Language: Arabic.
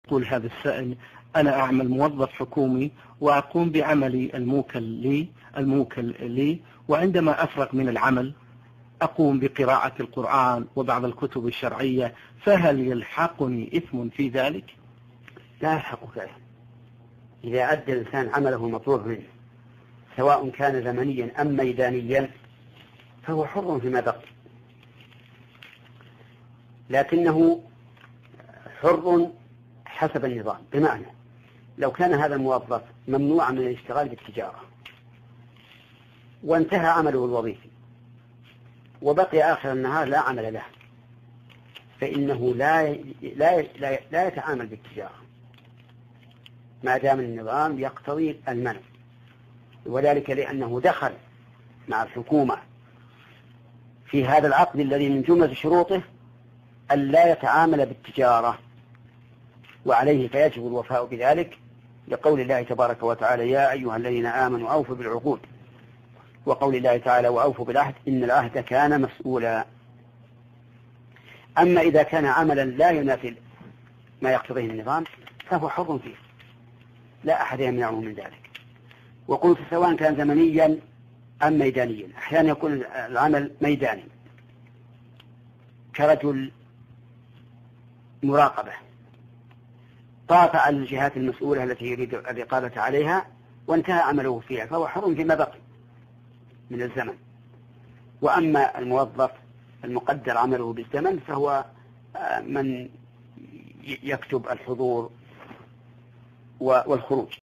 يقول هذا السائل: أنا أعمل موظف حكومي وأقوم بعملي الموكل لي، وعندما أفرغ من العمل أقوم بقراءة القرآن وبعض الكتب الشرعية، فهل يلحقني إثم في ذلك؟ لا يلحقك إثم إذا أدى الإنسان عمله المطلوب منه، سواء كان زمنيا أم ميدانيا، فهو حر فيما بقي، لكنه حر حسب النظام. بمعنى لو كان هذا الموظف ممنوعا من الاشتغال بالتجارة وانتهى عمله الوظيفي وبقي آخر النهار لا عمل له، فإنه لا يتعامل بالتجارة ما دام النظام يقتضي المنع، وذلك لأنه دخل مع الحكومة في هذا العقد الذي من جملة شروطه أن لا يتعامل بالتجارة، وعليه فيجب الوفاء بذلك لقول الله تبارك وتعالى: يا أيها الذين آمنوا أوفوا بالعقود، وقول الله تعالى: وأوفوا بالعهد إن العهد كان مسؤولا. أما إذا كان عملا لا ينافي ما يقتضيه النظام فهو حر فيه، لا أحد يمنعه من ذلك. وقلت سواء كان زمنيا أم ميدانيا. أحيانا يكون العمل ميداني كرجل مراقبة، طاف على الجهات المسؤولة التي يريد الرقابة عليها وانتهى عمله فيها، فهو حر فيما بقي من الزمن. وأما الموظف المقدر عمله بالزمن فهو من يكتب الحضور والخروج.